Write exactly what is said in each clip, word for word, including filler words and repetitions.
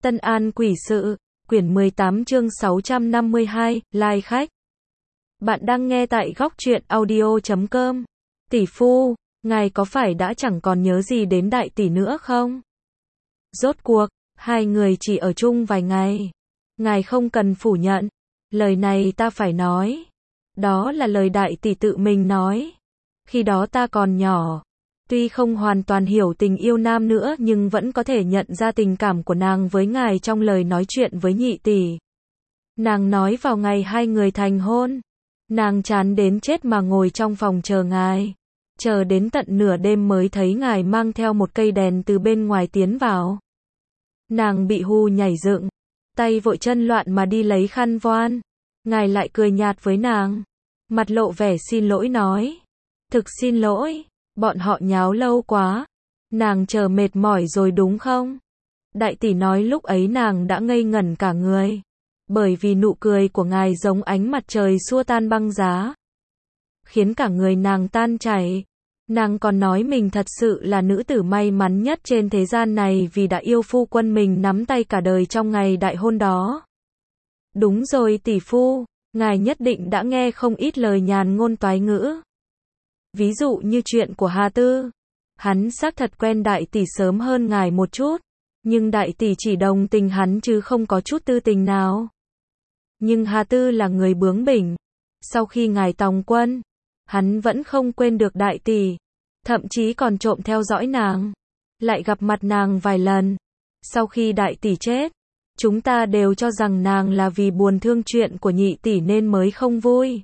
Tân An Quỷ Sự, quyển mười tám chương sáu trăm năm mươi hai, Lai khách. Bạn đang nghe tại góc truyện audio chấm com. Tỷ phu, ngài có phải đã chẳng còn nhớ gì đến đại tỷ nữa không? Rốt cuộc, hai người chỉ ở chung vài ngày. Ngài không cần phủ nhận. Lời này ta phải nói. Đó là lời đại tỷ tự mình nói. Khi đó ta còn nhỏ. Tuy không hoàn toàn hiểu tình yêu nam nữa nhưng vẫn có thể nhận ra tình cảm của nàng với ngài trong lời nói chuyện với nhị tỷ. Nàng nói vào ngày hai người thành hôn. Nàng chán đến chết mà ngồi trong phòng chờ ngài. Chờ đến tận nửa đêm mới thấy ngài mang theo một cây đèn từ bên ngoài tiến vào. Nàng bị hù nhảy dựng. Tay vội chân loạn mà đi lấy khăn voan. Ngài lại cười nhạt với nàng. Mặt lộ vẻ xin lỗi nói. Thực xin lỗi. Bọn họ nháo lâu quá. Nàng chờ mệt mỏi rồi đúng không? Đại tỷ nói lúc ấy nàng đã ngây ngẩn cả người. Bởi vì nụ cười của ngài giống ánh mặt trời xua tan băng giá. Khiến cả người nàng tan chảy. Nàng còn nói mình thật sự là nữ tử may mắn nhất trên thế gian này vì đã yêu phu quân mình nắm tay cả đời trong ngày đại hôn đó. Đúng rồi tỷ phu, ngài nhất định đã nghe không ít lời nhàn ngôn toái ngữ. Ví dụ như chuyện của Hà Tư. Hắn xác thật quen đại tỷ sớm hơn ngài một chút. Nhưng đại tỷ chỉ đồng tình hắn chứ không có chút tư tình nào. Nhưng Hà Tư là người bướng bỉnh. Sau khi ngài tòng quân, hắn vẫn không quên được đại tỷ. Thậm chí còn trộm theo dõi nàng. Lại gặp mặt nàng vài lần. Sau khi đại tỷ chết, chúng ta đều cho rằng nàng là vì buồn thương chuyện của nhị tỷ nên mới không vui.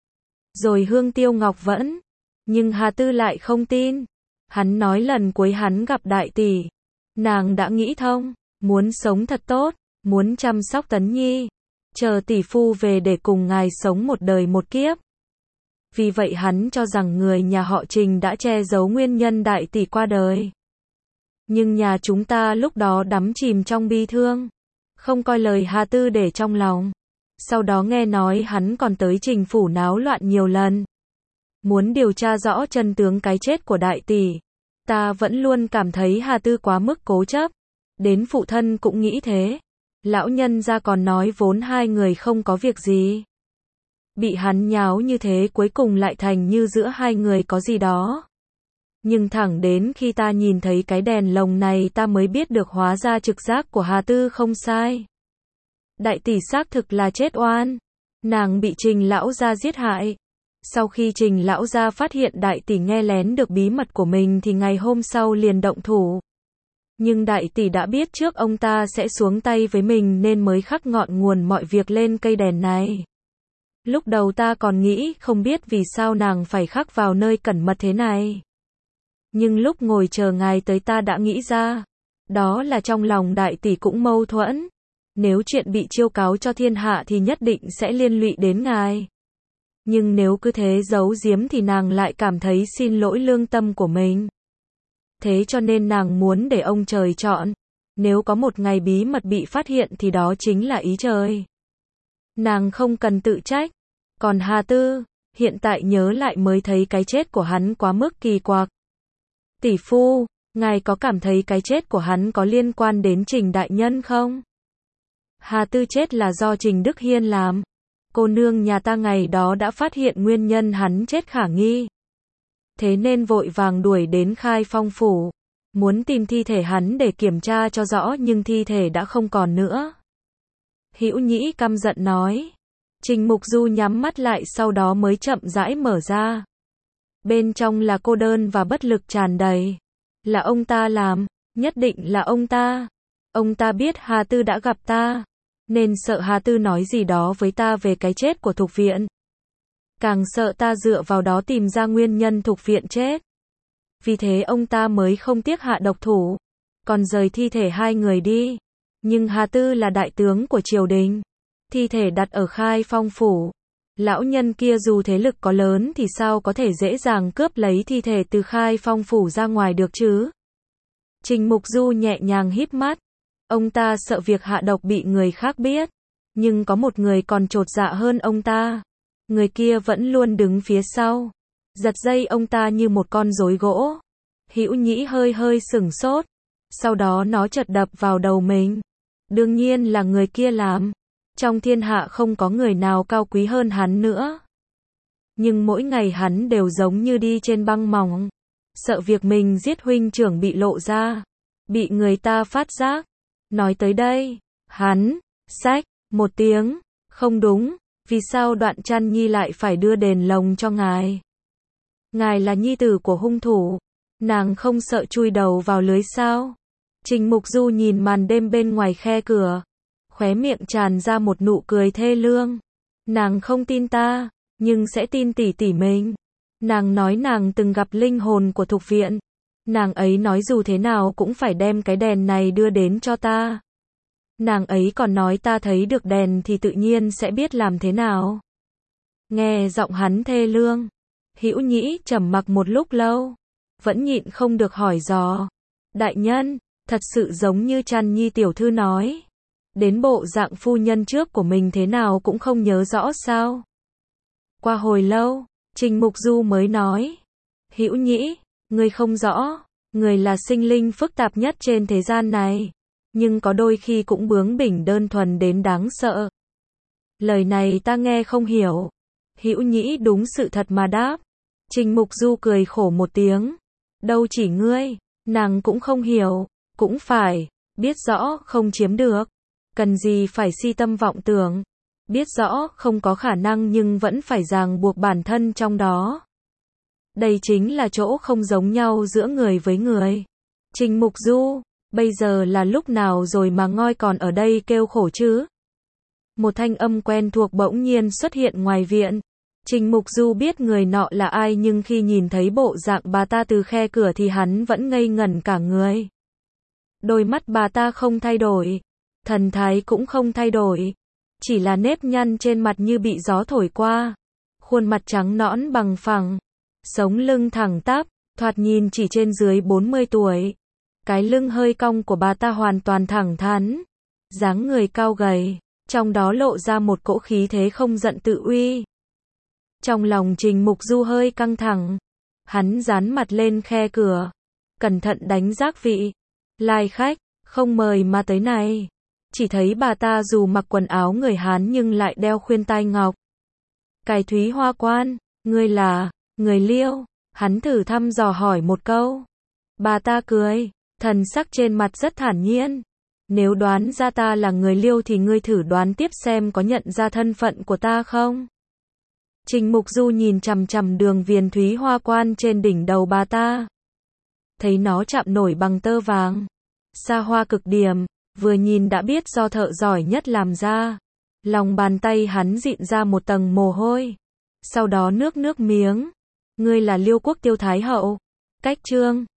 Rồi Hương Tiêu Ngọc vẫn. Nhưng Hà Tư lại không tin. Hắn nói lần cuối hắn gặp đại tỷ. Nàng đã nghĩ thông. Muốn sống thật tốt. Muốn chăm sóc Tấn Nhi. Chờ tỷ phu về để cùng ngài sống một đời một kiếp. Vì vậy hắn cho rằng người nhà họ Trình đã che giấu nguyên nhân đại tỷ qua đời. Nhưng nhà chúng ta lúc đó đắm chìm trong bi thương. Không coi lời Hà Tư để trong lòng. Sau đó nghe nói hắn còn tới Trình phủ náo loạn nhiều lần. Muốn điều tra rõ chân tướng cái chết của đại tỷ. Ta vẫn luôn cảm thấy Hà Tư quá mức cố chấp. Đến phụ thân cũng nghĩ thế. Lão nhân gia còn nói vốn hai người không có việc gì. Bị hắn nháo như thế cuối cùng lại thành như giữa hai người có gì đó. Nhưng thẳng đến khi ta nhìn thấy cái đèn lồng này ta mới biết được hóa ra trực giác của Hà Tư không sai. Đại tỷ xác thực là chết oan. Nàng bị Trình lão gia giết hại. Sau khi Trình lão gia phát hiện đại tỷ nghe lén được bí mật của mình thì ngày hôm sau liền động thủ. Nhưng đại tỷ đã biết trước ông ta sẽ xuống tay với mình nên mới khắc ngọn nguồn mọi việc lên cây đèn này. Lúc đầu ta còn nghĩ không biết vì sao nàng phải khắc vào nơi cẩn mật thế này. Nhưng lúc ngồi chờ ngài tới ta đã nghĩ ra. Đó là trong lòng đại tỷ cũng mâu thuẫn. Nếu chuyện bị chiêu cáo cho thiên hạ thì nhất định sẽ liên lụy đến ngài. Nhưng nếu cứ thế giấu giếm thì nàng lại cảm thấy xin lỗi lương tâm của mình. Thế cho nên nàng muốn để ông trời chọn. Nếu có một ngày bí mật bị phát hiện thì đó chính là ý trời. Nàng không cần tự trách. Còn Hà Tư, hiện tại nhớ lại mới thấy cái chết của hắn quá mức kỳ quặc. Tỷ phu, ngài có cảm thấy cái chết của hắn có liên quan đến Trình đại nhân không? Hà Tư chết là do Trình Đức Hiên làm. Cô nương nhà ta ngày đó đã phát hiện nguyên nhân hắn chết khả nghi. Thế nên vội vàng đuổi đến Khai Phong phủ. Muốn tìm thi thể hắn để kiểm tra cho rõ nhưng thi thể đã không còn nữa. Hữu Nhĩ căm giận nói. Trình Mục Du nhắm mắt lại sau đó mới chậm rãi mở ra. Bên trong là cô đơn và bất lực tràn đầy. Là ông ta làm, nhất định là ông ta. Ông ta biết Hà Tư đã gặp ta. Nên sợ Hà Tư nói gì đó với ta về cái chết của Thục Viện. Càng sợ ta dựa vào đó tìm ra nguyên nhân Thục Viện chết. Vì thế ông ta mới không tiếc hạ độc thủ. Còn rời thi thể hai người đi. Nhưng Hà Tư là đại tướng của triều đình. Thi thể đặt ở Khai Phong phủ. Lão nhân kia dù thế lực có lớn thì sao có thể dễ dàng cướp lấy thi thể từ Khai Phong phủ ra ngoài được chứ? Trình Mục Du nhẹ nhàng híp mắt. Ông ta sợ việc hạ độc bị người khác biết. Nhưng có một người còn chột dạ hơn ông ta. Người kia vẫn luôn đứng phía sau. Giật dây ông ta như một con rối gỗ. Hữu Nhĩ hơi hơi sửng sốt. Sau đó nó chợt đập vào đầu mình. Đương nhiên là người kia làm. Trong thiên hạ không có người nào cao quý hơn hắn nữa. Nhưng mỗi ngày hắn đều giống như đi trên băng mỏng. Sợ việc mình giết huynh trưởng bị lộ ra. Bị người ta phát giác. Nói tới đây, hắn, xách, một tiếng. Không đúng, vì sao Đoạn Trăn Nhi lại phải đưa đèn lồng cho ngài? Ngài là nhi tử của hung thủ. Nàng không sợ chui đầu vào lưới sao? Trình Mục Du nhìn màn đêm bên ngoài khe cửa. Khóe miệng tràn ra một nụ cười thê lương. Nàng không tin ta, nhưng sẽ tin tỷ tỷ mình. Nàng nói nàng từng gặp linh hồn của Thục Viện. Nàng ấy nói dù thế nào cũng phải đem cái đèn này đưa đến cho ta. Nàng ấy còn nói ta thấy được đèn thì tự nhiên sẽ biết làm thế nào. Nghe giọng hắn thê lương, Hữu Nhĩ trầm mặc một lúc lâu, vẫn nhịn không được hỏi dò. Đại nhân, thật sự giống như Trăn Nhi tiểu thư nói. Đến bộ dạng phu nhân trước của mình thế nào cũng không nhớ rõ sao? Qua hồi lâu, Trình Mục Du mới nói. Hữu Nhĩ, ngươi không rõ, người là sinh linh phức tạp nhất trên thế gian này. Nhưng có đôi khi cũng bướng bỉnh đơn thuần đến đáng sợ. Lời này ta nghe không hiểu. Hữu Nhĩ đúng sự thật mà đáp. Trình Mục Du cười khổ một tiếng. Đâu chỉ ngươi, nàng cũng không hiểu. Cũng phải, biết rõ không chiếm được. Cần gì phải si tâm vọng tưởng. Biết rõ không có khả năng nhưng vẫn phải ràng buộc bản thân trong đó. Đây chính là chỗ không giống nhau giữa người với người. Trình Mục Du, bây giờ là lúc nào rồi mà ngoi còn ở đây kêu khổ chứ? Một thanh âm quen thuộc bỗng nhiên xuất hiện ngoài viện. Trình Mục Du biết người nọ là ai nhưng khi nhìn thấy bộ dạng bà ta từ khe cửa thì hắn vẫn ngây ngẩn cả người. Đôi mắt bà ta không thay đổi. Thần thái cũng không thay đổi. Chỉ là nếp nhăn trên mặt như bị gió thổi qua. Khuôn mặt trắng nõn bằng phẳng. Sống lưng thẳng tắp, thoạt nhìn chỉ trên dưới bốn mươi tuổi. Cái lưng hơi cong của bà ta hoàn toàn thẳng thắn. Dáng người cao gầy, trong đó lộ ra một cỗ khí thế không giận tự uy. Trong lòng Trình Mục Du hơi căng thẳng. Hắn dán mặt lên khe cửa. Cẩn thận đánh giác vị. Lai khách, không mời mà tới này. Chỉ thấy bà ta dù mặc quần áo người Hán nhưng lại đeo khuyên tai ngọc. Cài Thúy Hoa Quan, ngươi là, người Liêu, hắn thử thăm dò hỏi một câu. Bà ta cười, thần sắc trên mặt rất thản nhiên. Nếu đoán ra ta là người Liêu thì ngươi thử đoán tiếp xem có nhận ra thân phận của ta không? Trình Mục Du nhìn chằm chằm đường viền Thúy Hoa Quan trên đỉnh đầu bà ta. Thấy nó chạm nổi bằng tơ vàng. Xa hoa cực điểm. Vừa nhìn đã biết do thợ giỏi nhất làm ra. Lòng bàn tay hắn dịn ra một tầng mồ hôi. Sau đó nước nước miếng. Ngươi là Liêu quốc Tiêu Thái Hậu. Cách chương